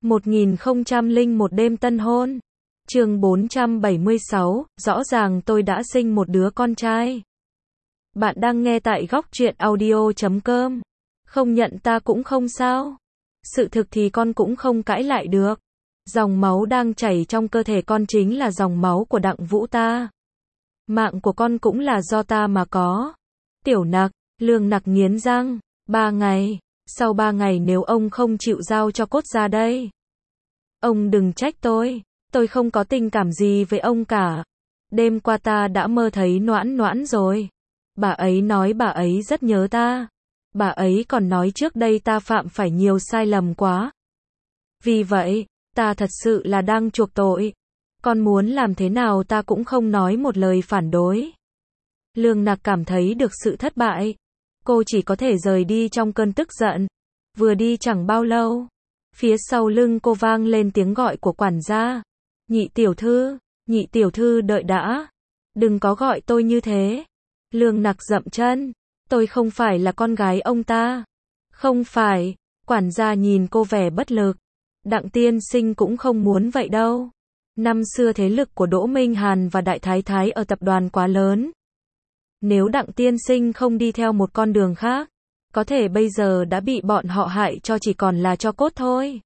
1001 đêm tân hôn. Chương 476, rõ ràng tôi đã sinh một đứa con trai. Bạn đang nghe tại góc truyện audio.com. Không nhận ta cũng không sao. Sự thực thì con cũng không cãi lại được. Dòng máu đang chảy trong cơ thể con chính là dòng máu của Đặng Vũ ta. Mạng của con cũng là do ta mà có. Tiểu Nặc, Lương Nặc nghiến răng. 3 ngày. Sau 3 ngày nếu ông không chịu giao cho cốt ra đây. Ông đừng trách tôi không có tình cảm gì với ông cả. Đêm qua ta đã mơ thấy Noãn Noãn rồi. Bà ấy nói bà ấy rất nhớ ta. Bà ấy còn nói trước đây ta phạm phải nhiều sai lầm quá. Vì vậy, ta thật sự là đang chuộc tội. Con muốn làm thế nào ta cũng không nói một lời phản đối. Lương Nặc cảm thấy được sự thất bại. Cô chỉ có thể rời đi trong cơn tức giận. Vừa đi chẳng bao lâu, phía sau lưng cô vang lên tiếng gọi của quản gia. Nhị tiểu thư đợi đã. Đừng có gọi tôi như thế. Lương Nặc dậm chân. Tôi không phải là con gái ông ta. Không phải. Quản gia nhìn cô vẻ bất lực. Đặng tiên sinh cũng không muốn vậy đâu. Năm xưa thế lực của Đỗ Minh Hàn và Đại Thái Thái ở tập đoàn quá lớn. Nếu Đặng tiên sinh không đi theo một con đường khác, có thể bây giờ đã bị bọn họ hại cho chỉ còn là tro cốt thôi.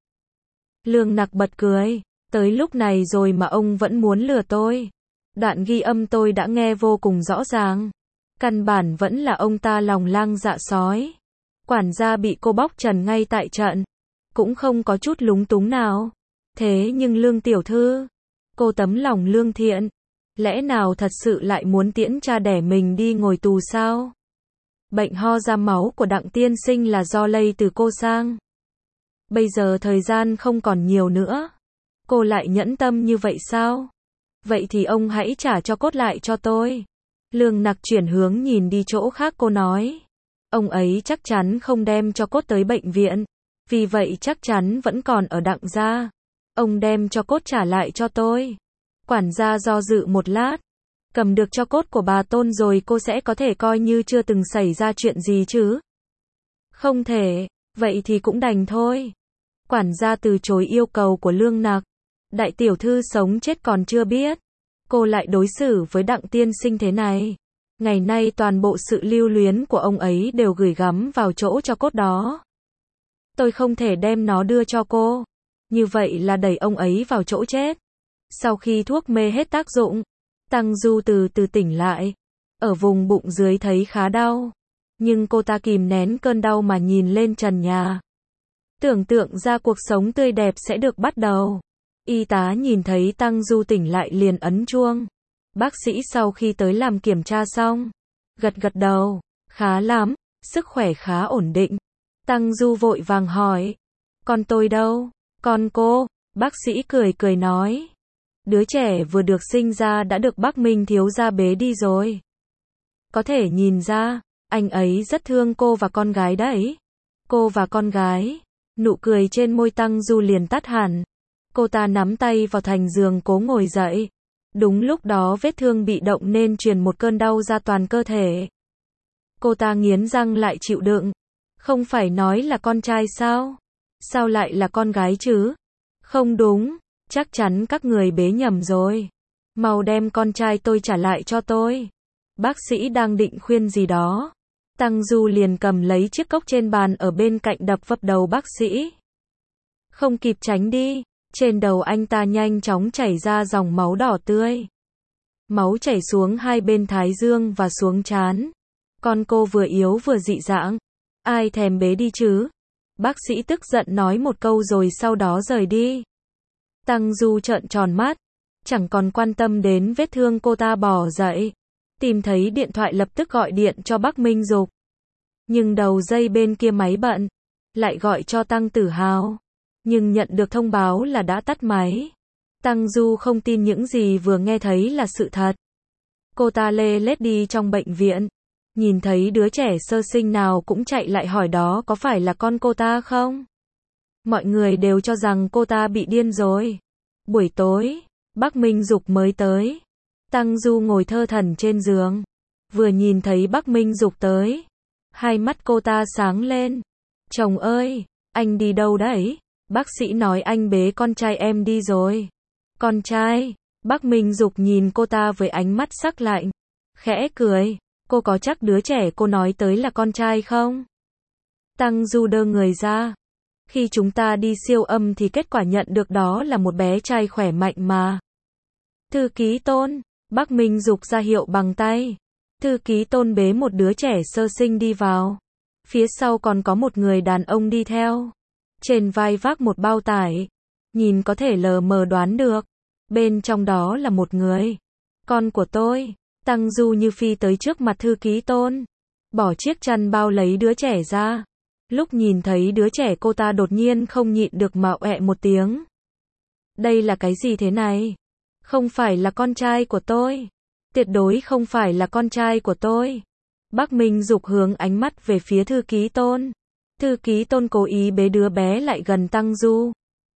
Lương Nặc bật cười. Tới lúc này rồi mà ông vẫn muốn lừa tôi. Đoạn ghi âm tôi đã nghe vô cùng rõ ràng. Căn bản vẫn là ông ta lòng lang dạ sói. Quản gia bị cô bóc trần ngay tại trận. Cũng không có chút lúng túng nào. Thế nhưng Lương tiểu thư, cô tấm lòng lương thiện, lẽ nào thật sự lại muốn tiễn cha đẻ mình đi ngồi tù sao? Bệnh ho ra máu của Đặng tiên sinh là do lây từ cô sang. Bây giờ thời gian không còn nhiều nữa. Cô lại nhẫn tâm như vậy sao? Vậy thì ông hãy trả cho cốt lại cho tôi. Lương Nặc chuyển hướng nhìn đi chỗ khác, cô nói. Ông ấy chắc chắn không đem cho cốt tới bệnh viện. Vì vậy chắc chắn vẫn còn ở Đặng gia. Ông đem cho cốt trả lại cho tôi. Quản gia do dự một lát. Cầm được cho cốt của bà Tôn rồi cô sẽ có thể coi như chưa từng xảy ra chuyện gì chứ? Không thể. Vậy thì cũng đành thôi. Quản gia từ chối yêu cầu của Lương Nặc. Đại tiểu thư sống chết còn chưa biết. Cô lại đối xử với Đặng tiên sinh thế này. Ngày nay toàn bộ sự lưu luyến của ông ấy đều gửi gắm vào chỗ cho cốt đó. Tôi không thể đem nó đưa cho cô. Như vậy là đẩy ông ấy vào chỗ chết. Sau khi thuốc mê hết tác dụng, Tăng Du từ từ tỉnh lại. Ở vùng bụng dưới thấy khá đau. Nhưng cô ta kìm nén cơn đau mà nhìn lên trần nhà. Tưởng tượng ra cuộc sống tươi đẹp sẽ được bắt đầu. Y tá nhìn thấy Tăng Du tỉnh lại liền ấn chuông. Bác sĩ sau khi tới làm kiểm tra xong, gật gật đầu. Khá lắm, sức khỏe khá ổn định. Tăng Du vội vàng hỏi. Con tôi đâu? Con cô? Bác sĩ cười cười nói. Đứa trẻ vừa được sinh ra đã được bác Minh thiếu gia bế đi rồi. Có thể nhìn ra, anh ấy rất thương cô và con gái đấy. Cô và con gái. Nụ cười trên môi Tăng Du liền tắt hẳn. Cô ta nắm tay vào thành giường cố ngồi dậy. Đúng lúc đó vết thương bị động nên truyền một cơn đau ra toàn cơ thể. Cô ta nghiến răng lại chịu đựng. Không phải nói là con trai sao? Sao lại là con gái chứ? Không đúng, chắc chắn các người bế nhầm rồi. Mau đem con trai tôi trả lại cho tôi. Bác sĩ đang định khuyên gì đó. Tăng Du liền cầm lấy chiếc cốc trên bàn ở bên cạnh đập vấp đầu bác sĩ. Không kịp tránh đi. Trên đầu anh ta nhanh chóng chảy ra dòng máu đỏ tươi. Máu chảy xuống hai bên thái dương và xuống trán. Con cô vừa yếu vừa dị dạng. Ai thèm bế đi chứ? Bác sĩ tức giận nói một câu rồi sau đó rời đi. Tăng Du trợn tròn mắt. Chẳng còn quan tâm đến vết thương, cô ta bò dậy. Tìm thấy điện thoại lập tức gọi điện cho bác Minh Dục. Nhưng đầu dây bên kia máy bận. Lại gọi cho Tăng Tử Hào. Nhưng nhận được thông báo là đã tắt máy. Tăng Du không tin những gì vừa nghe thấy là sự thật. Cô ta lê lết đi trong bệnh viện. Nhìn thấy đứa trẻ sơ sinh nào cũng chạy lại hỏi đó có phải là con cô ta không? Mọi người đều cho rằng cô ta bị điên rồi. Buổi tối, bác Minh Dục mới tới. Tăng Du ngồi thơ thẩn trên giường. Vừa nhìn thấy bác Minh Dục tới, hai mắt cô ta sáng lên. Chồng ơi, anh đi đâu đấy? Bác sĩ nói anh bế con trai em đi rồi. Con trai? Bác Minh Dục nhìn cô ta với ánh mắt sắc lạnh. Khẽ cười. Cô có chắc đứa trẻ cô nói tới là con trai không? Tăng Du đơ người ra. Khi chúng ta đi siêu âm thì kết quả nhận được đó là một bé trai khỏe mạnh mà. Thư ký Tôn. Bác Minh Dục ra hiệu bằng tay. Thư ký Tôn bế một đứa trẻ sơ sinh đi vào. Phía sau còn có một người đàn ông đi theo. Trên vai vác một bao tải. Nhìn có thể lờ mờ đoán được. Bên trong đó là một người. Con của tôi. Tăng Du như phi tới trước mặt thư ký Tôn. Bỏ chiếc chăn bao lấy đứa trẻ ra. Lúc nhìn thấy đứa trẻ cô ta đột nhiên không nhịn được mà ọe một tiếng. Đây là cái gì thế này? Không phải là con trai của tôi. Tuyệt đối không phải là con trai của tôi. Bác Minh Dục hướng ánh mắt về phía thư ký Tôn. Thư ký Tôn cố ý bế đứa bé lại gần Tăng Du.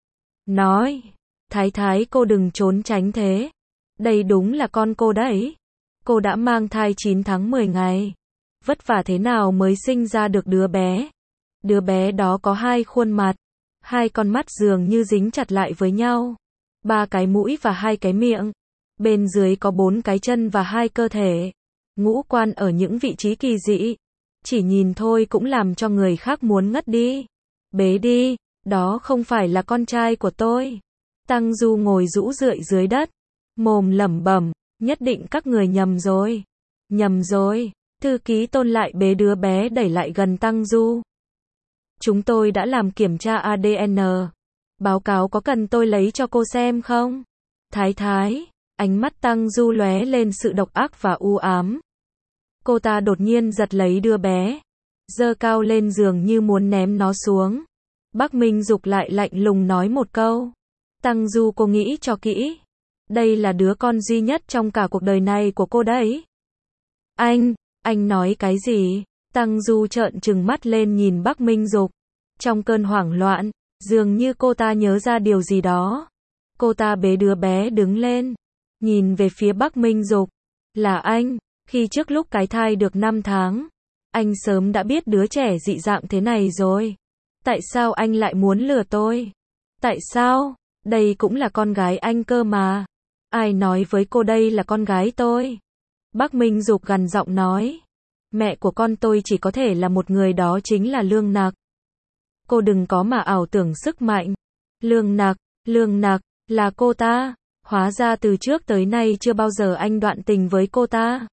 Nói, Thái Thái cô đừng trốn tránh thế. Đây đúng là con cô đấy. Cô đã mang thai 9 tháng 10 ngày. Vất vả thế nào mới sinh ra được đứa bé. Đứa bé đó có 2 khuôn mặt. 2 con mắt dường như dính chặt lại với nhau. 3 cái mũi và 2 cái miệng. Bên dưới có 4 cái chân và 2 cơ thể. Ngũ quan ở những vị trí kỳ dị. Chỉ nhìn thôi cũng làm cho người khác muốn ngất đi. Bế đi, đó không phải là con trai của tôi. Tăng Du ngồi rũ rượi dưới đất. Mồm lẩm bẩm, nhất định các người nhầm rồi. Nhầm rồi. Thư ký Tôn lại bế đứa bé đẩy lại gần Tăng Du. Chúng tôi đã làm kiểm tra ADN. Báo cáo có cần tôi lấy cho cô xem không? Thái Thái. Ánh mắt Tăng Du lóe lên sự độc ác và u ám. Cô ta đột nhiên giật lấy đứa bé. Giơ cao lên giường như muốn ném nó xuống. Bác Minh Dục lại lạnh lùng nói một câu. Tăng Du cô nghĩ cho kỹ. Đây là đứa con duy nhất trong cả cuộc đời này của cô đấy. Anh nói cái gì? Tăng Du trợn trừng mắt lên nhìn Bác Minh Dục. Trong cơn hoảng loạn, dường như cô ta nhớ ra điều gì đó. Cô ta bế đứa bé đứng lên. Nhìn về phía Bác Minh Dục. Là anh, khi trước lúc cái thai được 5 tháng. Anh sớm đã biết đứa trẻ dị dạng thế này rồi. Tại sao anh lại muốn lừa tôi? Tại sao? Đây cũng là con gái anh cơ mà. Ai nói với cô đây là con gái tôi? Bác Minh Dục gằn giọng nói. Mẹ của con tôi chỉ có thể là một người, đó chính là Lương Nặc. Cô đừng có mà ảo tưởng sức mạnh. Lương Nặc, là cô ta. Hóa ra từ trước tới nay chưa bao giờ anh đoạn tình với cô ta.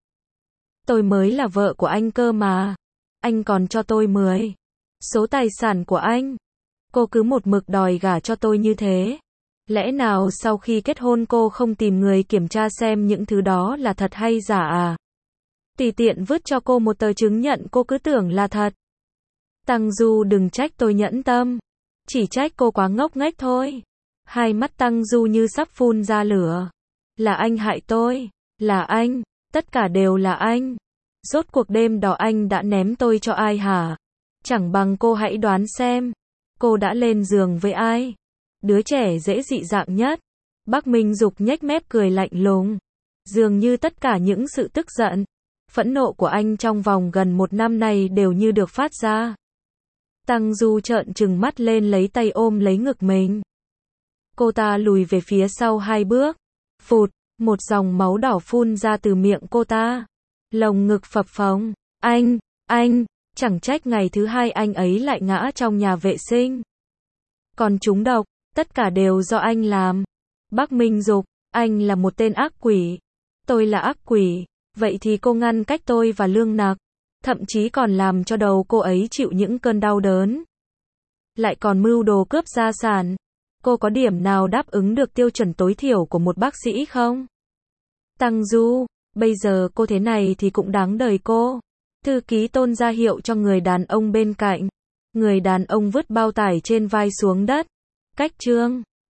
Tôi mới là vợ của anh cơ mà. Anh còn cho tôi 10 số tài sản của anh. Cô cứ một mực đòi gả cho tôi như thế. Lẽ nào sau khi kết hôn cô không tìm người kiểm tra xem những thứ đó là thật hay giả à? Tùy tiện vứt cho cô một tờ chứng nhận cô cứ tưởng là thật. Tăng Du đừng trách tôi nhẫn tâm. Chỉ trách cô quá ngốc nghếch thôi. Hai mắt Tăng Du như sắp phun ra lửa. Là anh hại tôi. Là anh. Tất cả đều là anh. Rốt cuộc đêm đó anh đã ném tôi cho ai hả? Chẳng bằng cô hãy đoán xem. Cô đã lên giường với ai? Đứa trẻ dễ dị dạng nhất. Bác Minh Dục nhếch mép cười lạnh lùng. Dường như tất cả những sự tức giận, phẫn nộ của anh trong vòng gần 1 năm này đều như được phát ra. Tăng Du trợn trừng mắt lên lấy tay ôm lấy ngực mình. Cô ta lùi về phía sau 2 bước. Phụt, một dòng máu đỏ phun ra từ miệng cô ta. Lồng ngực phập phồng. Anh, chẳng trách ngày thứ 2 anh ấy lại ngã trong nhà vệ sinh. Còn trúng độc, tất cả đều do anh làm. Bác Minh Dục, anh là một tên ác quỷ. Tôi là ác quỷ. Vậy thì cô ngăn cách tôi và Lương Nặc. Thậm chí còn làm cho đầu cô ấy chịu những cơn đau đớn. Lại còn mưu đồ cướp gia sản. Cô có điểm nào đáp ứng được tiêu chuẩn tối thiểu của một bác sĩ không? Tăng Du, bây giờ cô thế này thì cũng đáng đời cô. Thư ký Tôn ra hiệu cho người đàn ông bên cạnh. Người đàn ông vứt bao tải trên vai xuống đất. Cách chương